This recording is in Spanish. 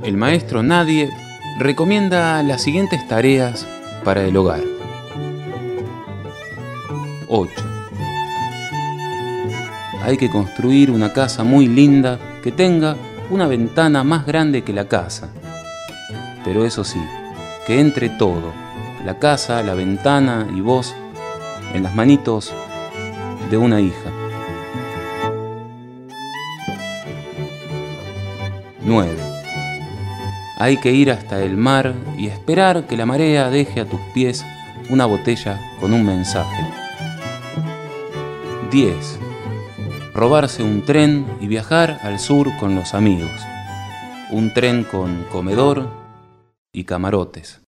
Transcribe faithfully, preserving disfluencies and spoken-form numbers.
El maestro Nadie recomienda las siguientes tareas para el hogar. ocho. Hay que construir una casa muy linda que tenga una ventana más grande que la casa. Pero eso sí, que entre todo, la casa, la ventana y vos, en las manitos de una hija. nueve. Hay que ir hasta el mar y esperar que la marea deje a tus pies una botella con un mensaje. diez. Robarse un tren y viajar al sur con los amigos. Un tren con comedor y camarotes.